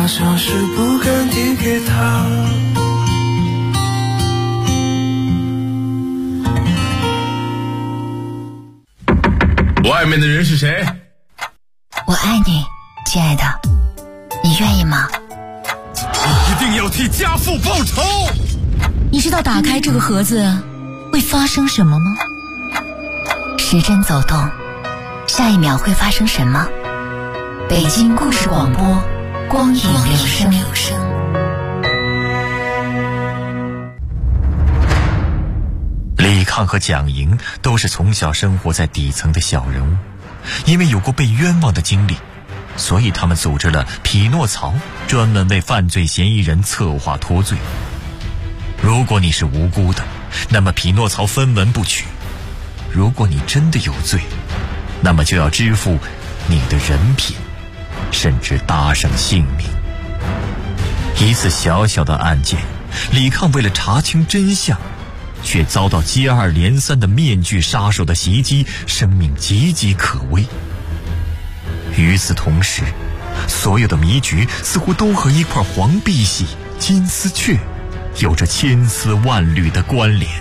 好像是不敢递给他。 外面的人是谁？ 我爱你，亲爱的，你愿意吗？ 你一定要替家父报仇！ 你知道打开这个盒子会发生什么吗？时针走动，下一秒会发生什么？北京故事广播，光影留声。 李抗和蒋莹都是从小生活在底层的小人物，因为有过被冤枉的经历，所以他们组织了匹诺曹，专门为犯罪嫌疑人策划脱罪。如果你是无辜的，那么匹诺曹分文不取；如果你真的有罪，那么就要支付你的人品，甚至搭上性命。一次小小的案件，李抗为了查清真相，却遭到接二连三的面具杀手的袭击，生命岌岌可危。与此同时，所有的迷局似乎都和一块黄碧玺、金丝雀有着千丝万缕的关联。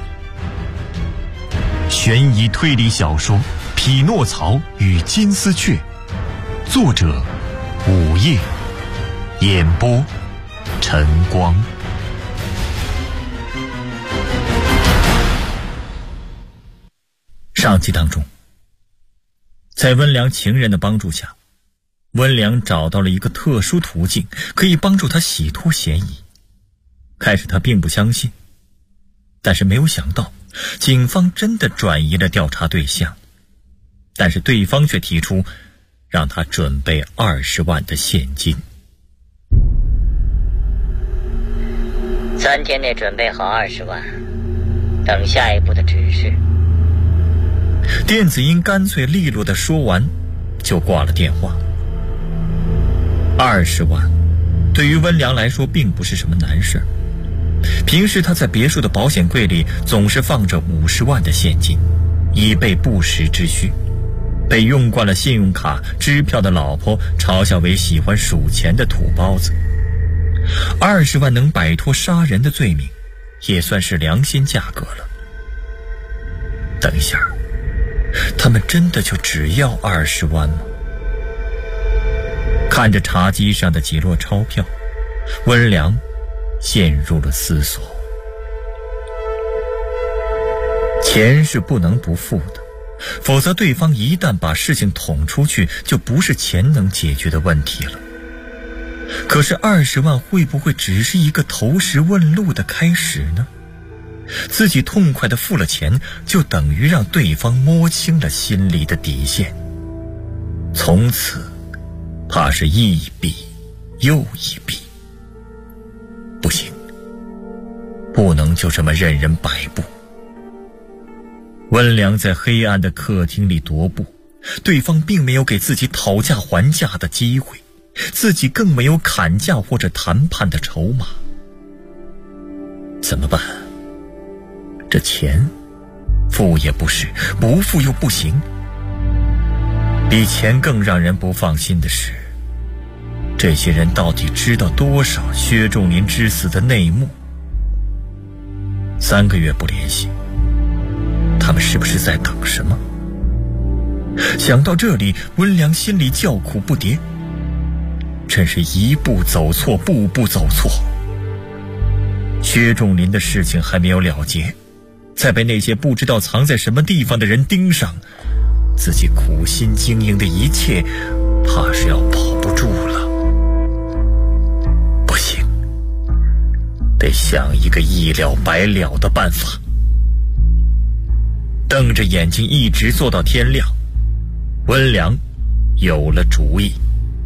悬疑推理小说《匹诺曹与金丝雀》，作者午夜，演播晨光。上集当中，在温良情人的帮助下，温良找到了一个特殊途径，可以帮助他洗脱嫌疑。开始他并不相信，但是没有想到警方真的转移了调查对象，但是对方却提出让他准备20万的现金。 3天内准备好20万，等下一步的指示。 电子音干脆利落地说完就挂了电话。20万对于温良来说并不是什么难事，平时他在别墅的保险柜里总是放着50万的现金，以备不时之需。被用惯了信用卡支票的老婆嘲笑为喜欢数钱的土包子。20万能摆脱杀人的罪名，也算是良心价格了。等一下，他们真的就只要20万吗？看着茶几上的几摞钞票，温良陷入了思索。钱是不能不付的，否则对方一旦把事情捅出去，就不是钱能解决的问题了。可是20万会不会只是一个投石问路的开始呢？自己痛快地付了钱，就等于让对方摸清了心里的底线，从此怕是一笔又一笔。不行，不能就这么任人摆布。温良在黑暗的客厅里踱步，对方并没有给自己讨价还价的机会，自己更没有砍价或者谈判的筹码。怎么办？这钱付也不是，不付又不行。比钱更让人不放心的是，这些人到底知道多少薛仲林之死的内幕？3个月不联系，他们是不是在等什么？想到这里，温良心里叫苦不迭，真是一步走错，步步走错。薛仲林的事情还没有了结，再被那些不知道藏在什么地方的人盯上，自己苦心经营的一切怕是要保不住了。不行，得想一个一了百了的办法。瞪着眼睛一直做到天亮，温良有了主意。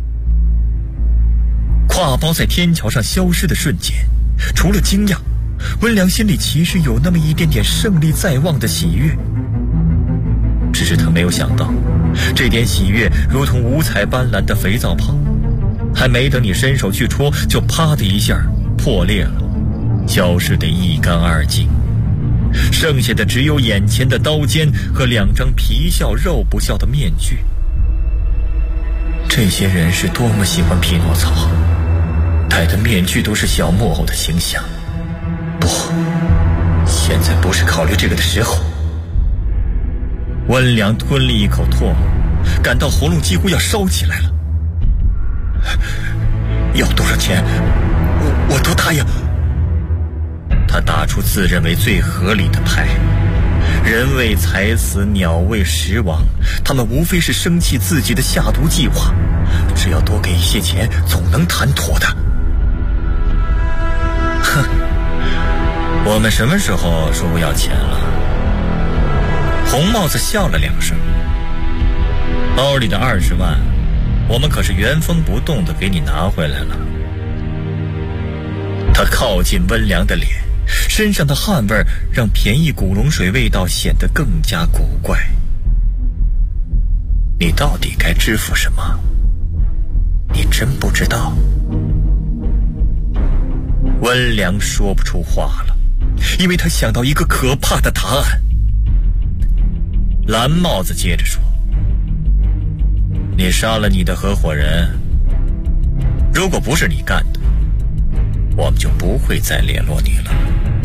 挎包在天桥上消失的瞬间，除了惊讶，温良心里其实有那么一点点胜利在望的喜悦。只是他没有想到，这点喜悦如同五彩斑斓的肥皂泡，还没等你伸手去戳，就啪的一下破裂了，消失得一干二净。剩下的只有眼前的刀尖和2张皮笑肉不笑的面具。这些人是多么喜欢匹诺曹， 戴的面具都是小木偶的形象。不，现在不是考虑这个的时候。温良吞了一口唾沫，感到喉咙几乎要烧起来了。要多少钱，我都答应。他打出自认为最合理的牌，人为财死，鸟为食亡，他们无非是生气自己的下毒计划，只要多给一些钱，总能谈妥的。哼，我们什么时候说过要钱了？红帽子笑了2声，包里的20万，我们可是原封不动的给你拿回来了。他靠近温良的脸，身上的汗味让便宜古龙水味道显得更加古怪。你到底该支付什么？你真不知道？温良说不出话了，因为他想到一个可怕的答案。蓝帽子接着说：你杀了你的合伙人，如果不是你干的，我们就不会再联络你了。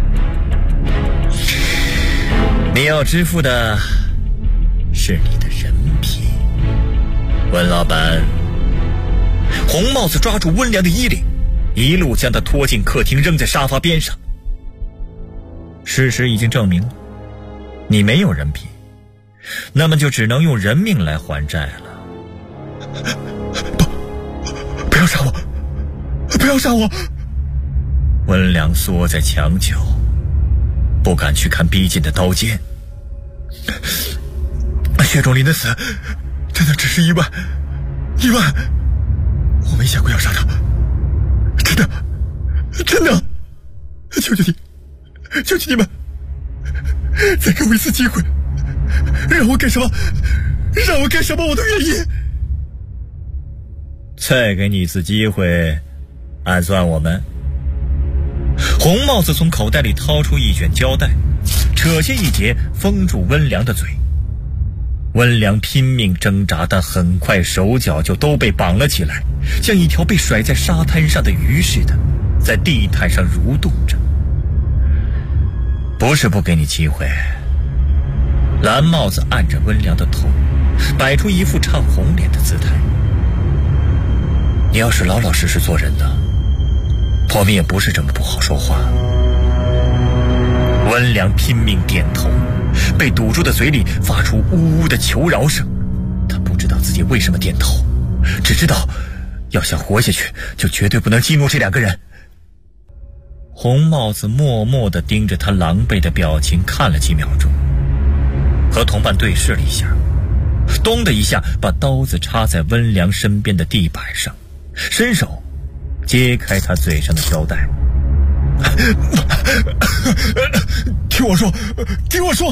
你要支付的是你的人品，温老板。红帽子抓住温良的衣领，一路将他拖进客厅，扔在沙发边上。事实已经证明了，你没有人品，那么就只能用人命来还债了。不要杀我，不要杀我！温良缩在墙角，不敢去看逼近的刀尖。薛仲林的死真的只是意外，我没想过要杀他，真的，求求你们，再给我一次机会，让我干什么我都愿意。再给你一次机会，按算我们。红帽子从口袋里掏出一卷胶带，扯下一截封住温良的嘴。温良拼命挣扎，但很快手脚就都被绑了起来，像一条被甩在沙滩上的鱼似的，在地毯上蠕动着。不是不给你机会。蓝帽子按着温良的头，摆出一副唱红脸的姿态。你要是老老实实做人的，我们也不是这么不好说话。温良拼命点头，被堵住的嘴里发出呜呜的求饶声。他不知道自己为什么点头，只知道要想活下去，就绝对不能激怒这2个人。红帽子默默地盯着他狼狈的表情看了几秒钟，和同伴对视了一下，咚的一下把刀子插在温良身边的地板上，伸手揭开他嘴上的胶带。听我说。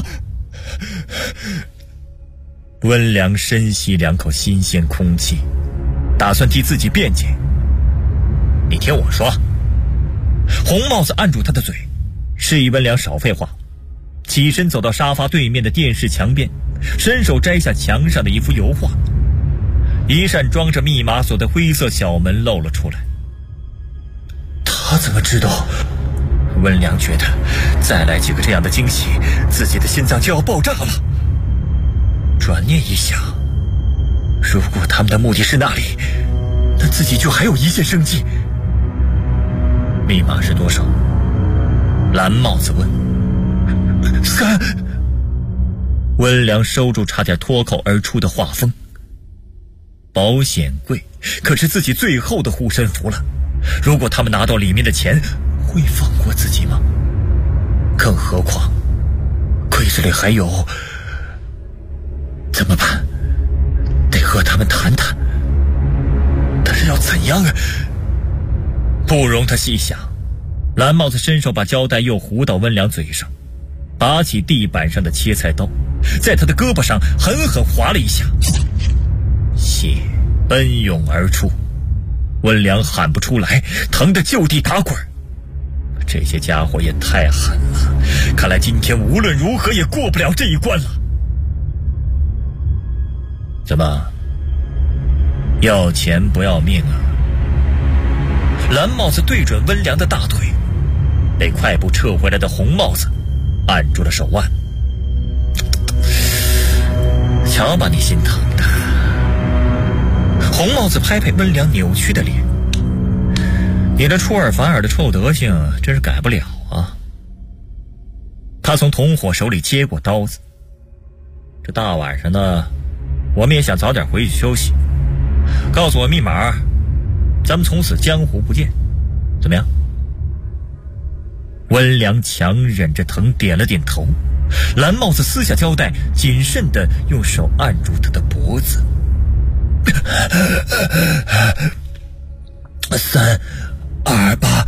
温良深吸2口新鲜空气，打算替自己辩解。你听我说。红帽子按住他的嘴，示意温良少废话，起身走到沙发对面的电视墙边，伸手摘下墙上的一幅油画。一扇装着密码锁的灰色小门露了出来。他怎么知道？温良觉得再来几个这样的惊喜，自己的心脏就要爆炸了。转念一想，如果他们的目的是那里，那自己就还有一线生机。密码是多少？蓝帽子问。3。温良收住差点脱口而出的话锋。保险柜可是自己最后的护身符了，如果他们拿到里面的钱，会放过自己吗？更何况柜子里还有……怎么办？得和他们谈谈，但是要怎样啊？不容他细想，蓝帽子伸手把胶带又糊到温良嘴上，拔起地板上的切菜刀，在他的胳膊上狠狠划了一下，血奔涌而出。温良喊不出来，疼得就地打滚。这些家伙也太狠了，看来今天无论如何也过不了这一关了。怎么，要钱不要命啊？ 蓝帽子对准温良的大腿，被快步撤回来的红帽子按住了手腕。瞧把你心疼的。红帽子拍拍温良扭曲的脸，你这出尔反尔的臭德行真是改不了啊。他从同伙手里接过刀子，这大晚上的我们也想早点回去休息，告诉我密码，咱们从此江湖不见，怎么样？温良强忍着疼点了点头，蓝帽子撕下胶带，谨慎地用手按住他的脖子。328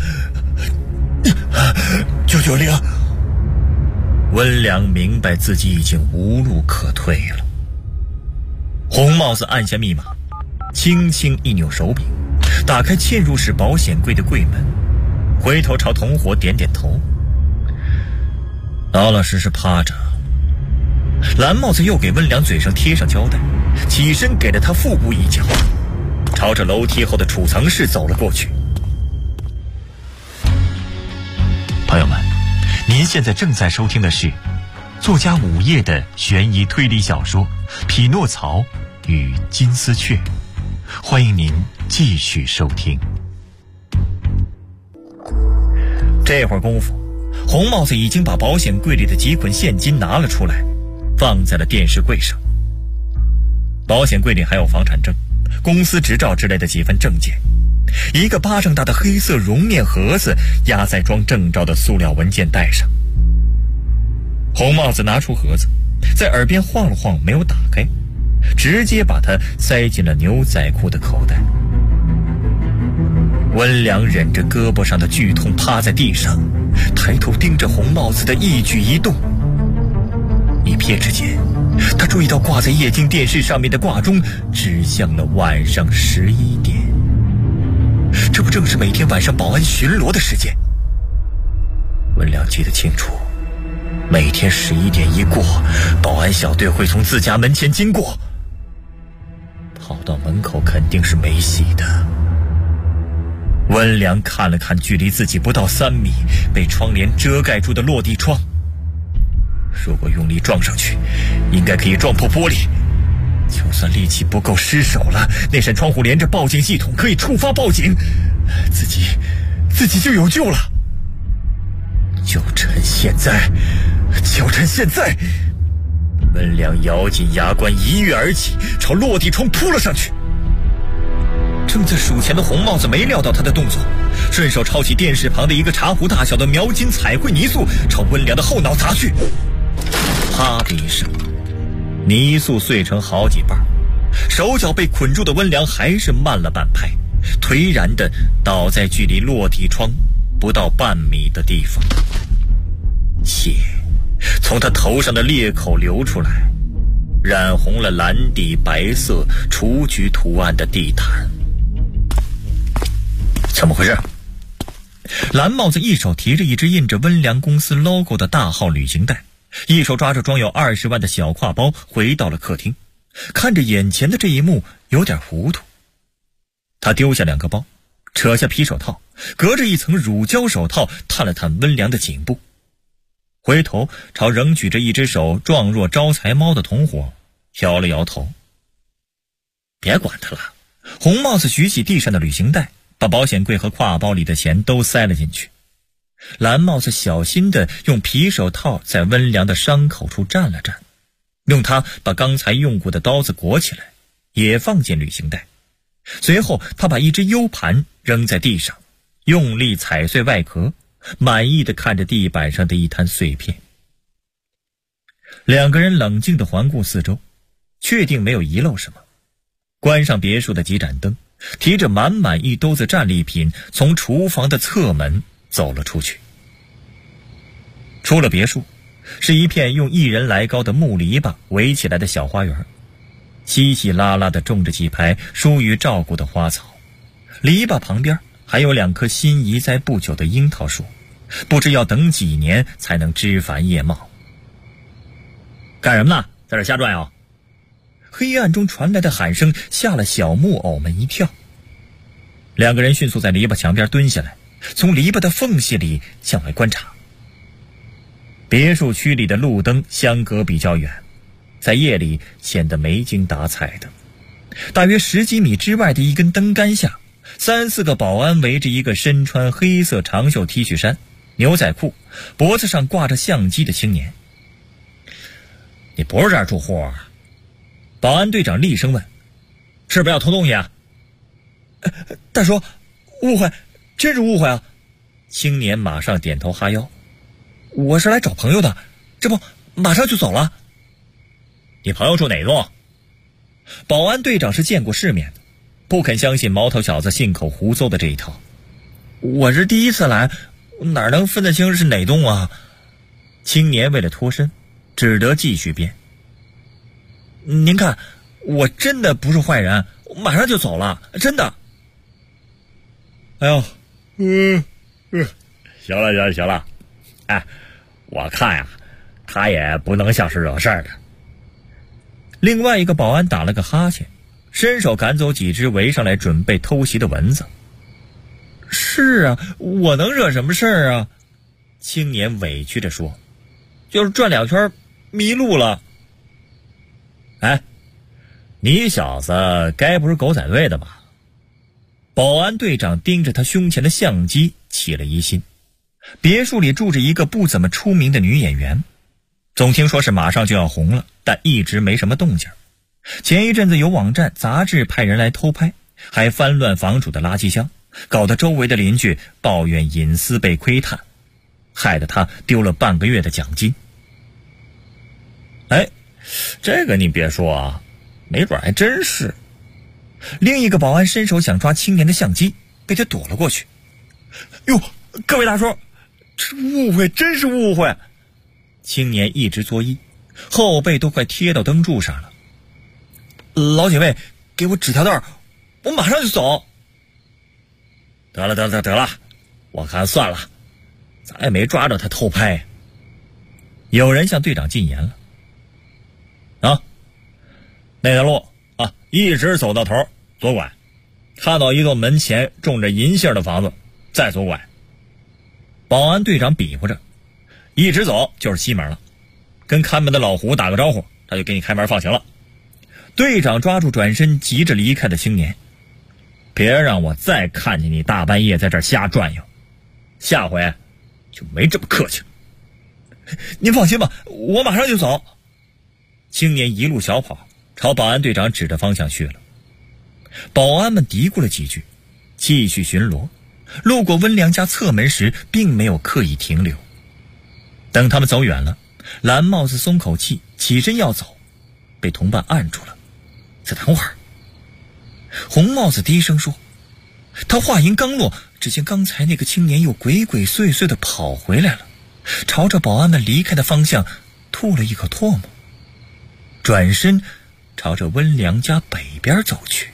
990。温良明白自己已经无路可退了。红帽子按下密码，轻轻一扭手柄，打开嵌入式保险柜的柜门，回头朝同伙点点头，老老实实趴着。蓝帽子又给温良嘴上贴上胶带，起身给了他腹部一脚，朝着楼梯后的储藏室走了过去。朋友们，您现在正在收听的是作家午夜的悬疑推理小说《匹诺曹与金丝雀》，欢迎您继续收听。这会儿功夫，红帽子已经把保险柜里的几捆现金拿了出来，放在了电视柜上。保险柜里还有房产证、公司执照之类的几份证件，一个巴掌大的黑色绒面盒子压在装证照的塑料文件袋上。红帽子拿出盒子，在耳边晃了晃，没有打开，直接把它塞进了牛仔裤的口袋。温良忍着胳膊上的剧痛趴在地上，抬头盯着红帽子的一举一动。一瞥之间，他注意到挂在液晶电视上面的挂钟指向了晚上11点，这不正是每天晚上保安巡逻的时间？温良记得清楚，每天11点一过，保安小队会从自家门前经过，跑到门口肯定是没戏的。温良看了看距离自己不到3米被窗帘遮盖住的落地窗，如果用力撞上去，应该可以撞破玻璃。就算力气不够失手了，那扇窗户连着报警系统，可以触发报警，自己就有救了。就趁现在！温良咬紧牙关，一跃而起，朝落地窗扑了上去。正在数钱的红帽子没料到他的动作，顺手抄起电视旁的一个茶壶大小的描金彩绘泥塑，朝温良的后脑砸去。啪的一声，泥塑碎成好几瓣，手脚被捆住的温良还是慢了半拍，颓然地倒在距离落地窗不到半米的地方。血从他头上的裂口流出来，染红了蓝底白色雏菊图案的地毯。怎么回事？蓝帽子一手提着一只印着温良公司 logo 的大号旅行袋，一手抓着装有20万的小挎包，回到了客厅，看着眼前的这一幕有点糊涂。他丢下2个包，扯下皮手套，隔着一层乳胶手套探了探温良的颈部，回头朝仍举着一只手状若招财猫的同伙摇了摇头。别管他了。红帽子举起地上的旅行袋，把保险柜和挎包里的钱都塞了进去。蓝帽子小心地用皮手套在温良的伤口处蘸了蘸，用它把刚才用过的刀子裹起来，也放进旅行袋。随后他把一只 U 盘扔在地上，用力踩碎外壳，满意地看着地板上的一滩碎片。2个人冷静地环顾四周，确定没有遗漏什么，关上别墅的几盏灯，提着满满一兜子战利品从厨房的侧门走了出去。出了别墅，是一片用1人来高的木篱笆围起来的小花园，稀稀拉拉地种着几排疏于照顾的花草，篱笆旁边还有2棵新移栽不久的樱桃树，不知要等几年才能枝繁叶茂。干什么呢？在这瞎转悠？黑暗中传来的喊声吓了小木偶们一跳。 两个人迅速在篱笆墙边蹲下来，从篱笆的缝隙里向外观察。别墅区里的路灯相隔比较远，在夜里显得没精打采的。大约10几米之外的一根灯杆下，3、4个保安围着一个身穿黑色长袖 T 恤衫、牛仔裤，脖子上挂着相机的青年。你不是这儿住户啊？保安队长厉声问。是不是要偷东西啊？大叔，误会，真是误会啊！青年马上点头哈腰。我是来找朋友的，这不马上就走了。你朋友住哪栋？保安队长是见过世面的，不肯相信毛头小子信口胡诌的这一套。我是第一次来，哪能分得清是哪栋啊？青年为了脱身，只得继续编。您看，我真的不是坏人，我马上就走了，真的。哎呦，行了行了，哎，我看呀，他也不能像是惹事儿的。另外一个保安打了个哈欠，伸手赶走几只围上来准备偷袭的蚊子。是啊，我能惹什么事儿啊？青年委屈地说，就是转2圈迷路了。哎，你小子该不是狗仔队的吧？保安队长盯着他胸前的相机起了疑心。别墅里住着一个不怎么出名的女演员，总听说是马上就要红了，但一直没什么动静。前一阵子有网站杂志派人来偷拍，还翻乱房主的垃圾箱，搞得周围的邻居抱怨隐私被窥探，害得他丢了半个月的奖金。哎，这个你别说啊，没准还真是。另一个保安伸手想抓青年的相机，被他躲了过去。哟，各位大叔，这误会，真是误会。青年一直作揖，后背都快贴到灯柱上了。老警卫，给我指条道，我马上就走。得了，我看算了，咱也没抓着他偷拍。有人向队长进言了。啊，那条路啊，一直走到头，左拐，看到一栋门前种着银杏的房子，再左拐。保安队长比划着，一直走就是西门了。跟看门的老胡打个招呼，他就给你开门放行了。队长抓住转身急着离开的青年，别让我再看见你大半夜在这儿瞎转悠，下回就没这么客气了。您放心吧，我马上就走。青年一路小跑，朝保安队长指着方向去了。保安们嘀咕了几句，继续巡逻。路过温良家侧门时，并没有刻意停留。等他们走远了，蓝帽子松口气，起身要走，被同伴按住了。再等会儿。红帽子低声说。他话音刚落，只见刚才那个青年又鬼鬼祟祟地跑回来了，朝着保安们离开的方向吐了一口唾沫，转身朝着温良家北边走去。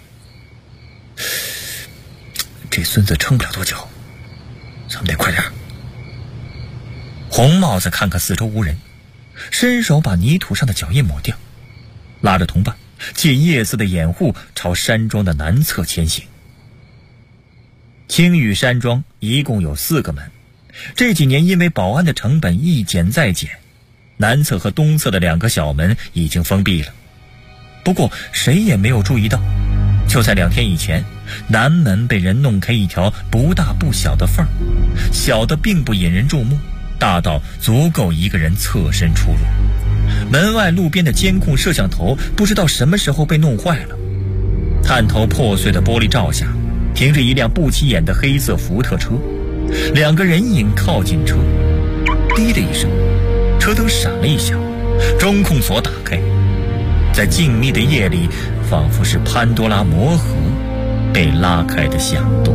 这孙子撑不了多久，咱们得快点。红帽子看看四周无人，伸手把泥土上的脚印抹掉，拉着同伴借夜色的掩护朝山庄的南侧前行。青玉山庄一共有4个门，这几年因为保安的成本一减再减，南侧和东侧的2个小门已经封闭了。不过谁也没有注意到，就在2天以前，南门被人弄开一条不大不小的缝，小的并不引人注目，大到足够一个人侧身出入。门外路边的监控摄像头不知道什么时候被弄坏了，探头破碎的玻璃罩下停着一辆不起眼的黑色福特车，2个人影靠近车，滴的一声，车灯闪了一下，中控锁打开，在静谧的夜里，仿佛是潘多拉魔盒被拉开的响动。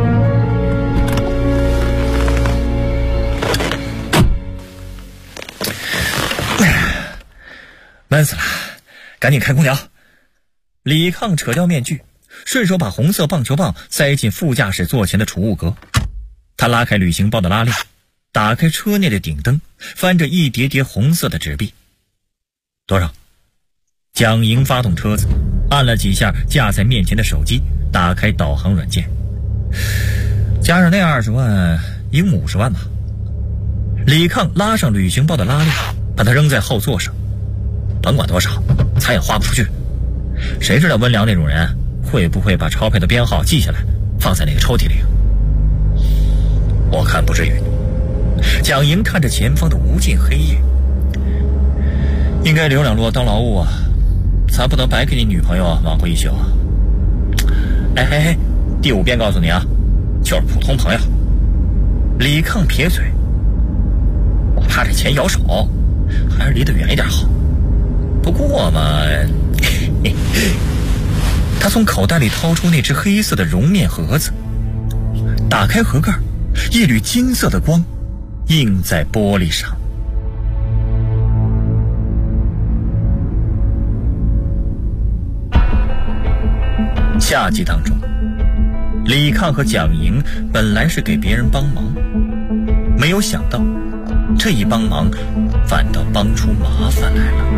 闷死了，赶紧开空调。李抗扯掉面具，顺手把红色棒球棒塞进副驾驶座前的储物格。他拉开旅行包的拉链，打开车内的顶灯，翻着一叠叠红色的纸币。多少？蒋莹发动车子，按了几下架在面前的手机，打开导航软件。 加上那20万，一共50万吧。李抗拉上旅行包的拉链，把它扔在后座上，甭管多少，咱也花不出去。谁知道温良那种人会不会把钞票的编号记下来，放在那个抽屉里？我看不至于。蒋莹看着前方的无尽黑夜，应该留2摞当劳务啊，咱不能白给你女朋友忙活一宿啊。哎，第5遍告诉你啊，就是普通朋友。李抗撇嘴，我怕这钱咬手，还是离得远一点好。不过嘛，他从口袋里掏出那只黑色的绒面盒子，打开盒盖，一缕金色的光映在玻璃上。下集当中，李抗和蒋莹本来是给别人帮忙，没有想到这一帮忙反倒帮出麻烦来了。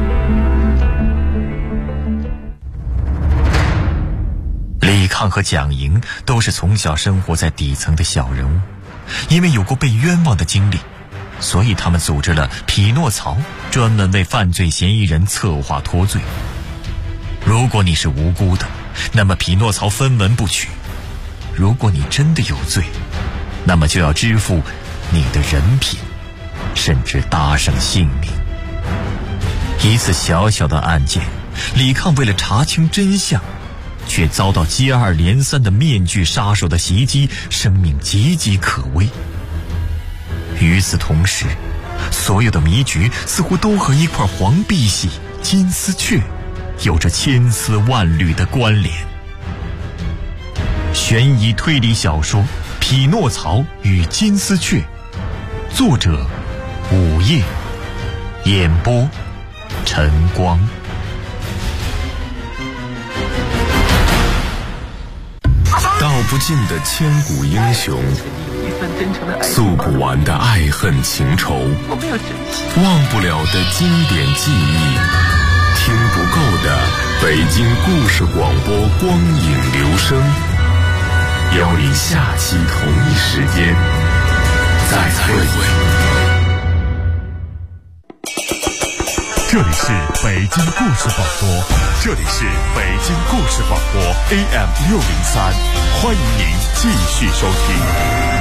李抗和蒋莹都是从小生活在底层的小人物，因为有过被冤枉的经历，所以他们组织了匹诺曹，专门为犯罪嫌疑人策划脱罪。如果你是无辜的，那么匹诺曹分文不取；如果你真的有罪，那么就要支付你的人品，甚至搭上性命。一次小小的案件，李抗为了查清真相，却遭到接二连三的面具杀手的袭击，生命岌岌可危。与此同时，所有的迷局似乎都和一块黄碧玺金丝雀有着千丝万缕的关联。悬疑推理小说《匹诺曹与金丝雀》，作者午夜，演播晨光。 道不尽的千古英雄，诉不完的爱恨情仇，忘不了的经典记忆，听不够的北京故事广播光影留声，邀你下期同一时间再会。 这里是北京故事广播，这里是北京故事广播 AM603，欢迎您继续收听。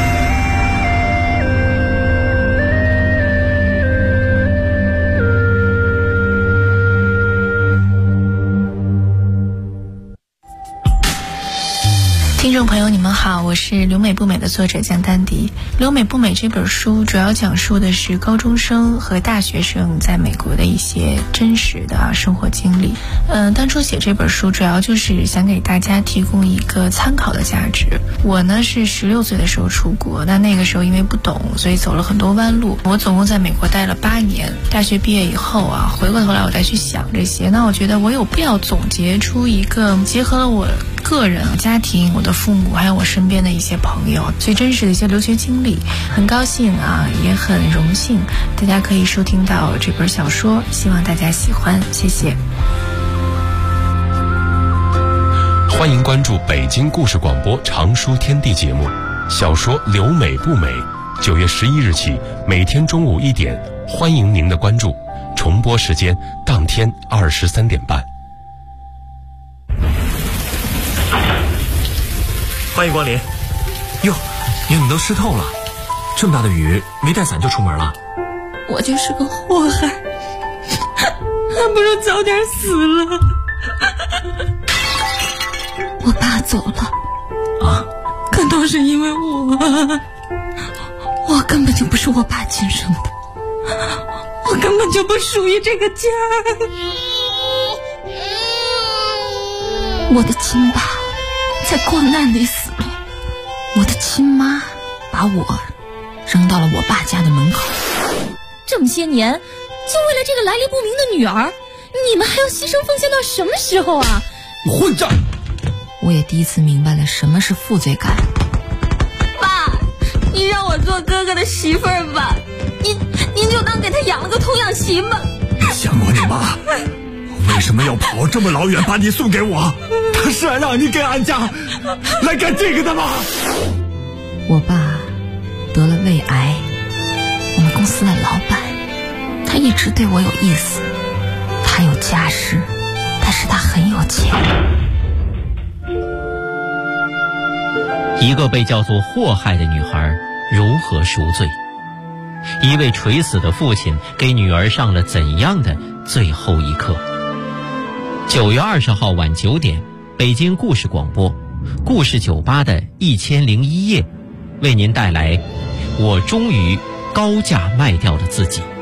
听众朋友你们好，我是留美不美的作者江丹迪。留美不美这本书主要讲述的是高中生和大学生在美国的一些真实的生活经历。当初写这本书主要就是想给大家提供一个参考的价值。我呢是16岁的时候出国，那个时候因为不懂，所以走了很多弯路。我总共在美国待了8年，大学毕业以后回过头来我再去想这些，那我觉得我有必要总结出一个结合了我个人、家庭、我的父母还有我身边的一些朋友最真实的一些留学经历。很高兴也很荣幸大家可以收听到这本小说，希望大家喜欢，谢谢。 欢迎关注北京故事广播长书天地节目，小说《留美不美》9月11日起每天中午1点，欢迎您的关注，重播时间当天23点半。 欢迎光临。哟，你怎么都湿透了？这么大的雨，没带伞就出门了？ 我就是个祸害，还不如早点死了。我爸走了啊， 可都是因为我根本就不是我爸亲生的，我根本就不属于这个家。我的亲爸在国难里死了，我的亲妈把我扔到了我爸家的门口。 这么些年，就为了这个来历不明的女儿，你们还要牺牲奉献到什么时候啊？ 你混账！ 我也第一次明白了什么是负罪感。 爸，你让我做哥哥的媳妇儿吧，您就当给他养了个童养媳吧。 你想过你妈为什么要跑这么老远把你送给我？她是来让你给俺家来干这个的吗？ 我爸得了胃癌，我们公司的老板，他一直对我有意思，他有家室，但是他很有钱。 一个被叫做祸害的女孩如何赎罪？一位垂死的父亲给女儿上了怎样的最后一课？9月20号晚9点，北京故事广播故事酒吧的1001夜，为您带来我终于高价卖掉了自己。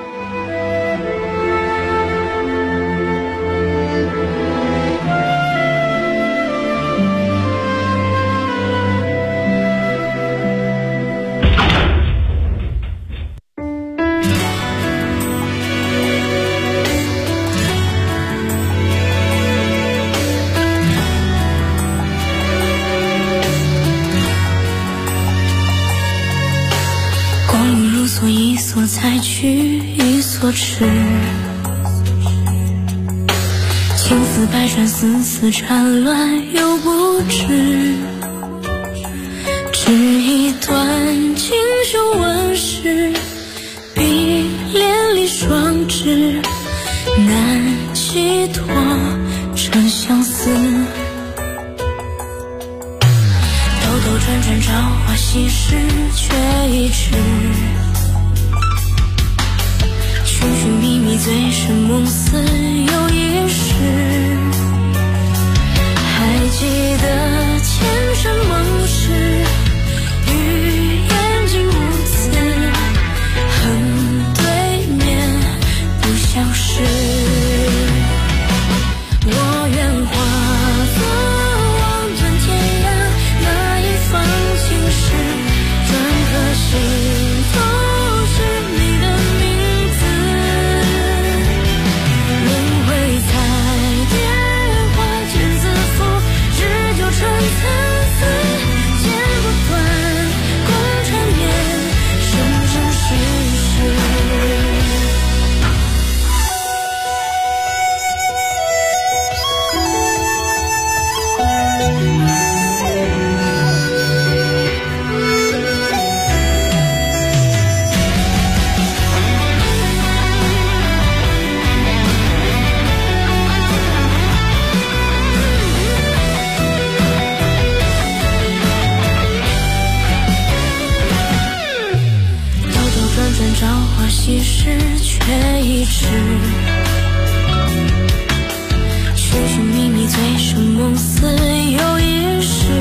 一所采取一所吃，情丝百转，丝丝缠乱又不知，只一段锦绣纹饰，碧连理双枝，难寄托成相思。兜兜转转，朝花夕拾，却一迟。寻寻觅觅，醉生梦死又一世。还记得前尘梦事，与眼睛无词，恨对面不相识。我愿化作望断天涯那一方青石，转颗心都是你的名字。轮回彩蝶花间自负，日久成参差，剪不断共缠绵，生生世世。朝花夕拾，却一迟。寻寻觅觅，醉生梦死又一世。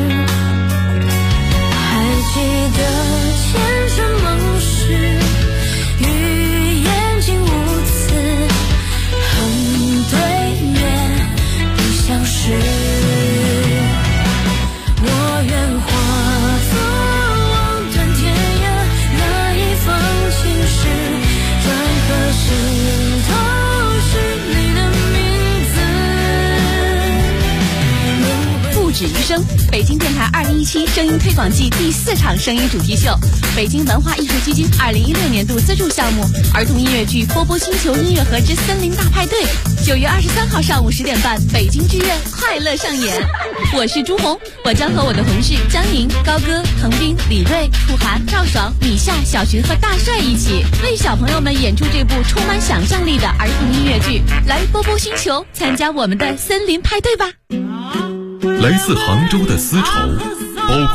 还记得前尘梦事，与眼睛无词，恨对面不相识。我愿化作望断天涯那一方青石，转颗心都是你的名字。 不止于声，北京电台2017声音推广季第4场声音主题秀，北京文化艺术基金2016年度资助项目儿童音乐剧《波波星球音乐盒之森林大派对》，9月23号上午10点半，北京剧院快乐上演。我是朱红，我将和我的同事张莹、高歌、滕斌、李锐、楚涵、赵爽、米夏、小徐和大帅一起，为小朋友们演出这部充满想象力的儿童音乐剧。来波波星球，参加我们的森林派对吧！ 来自杭州的丝绸，包裹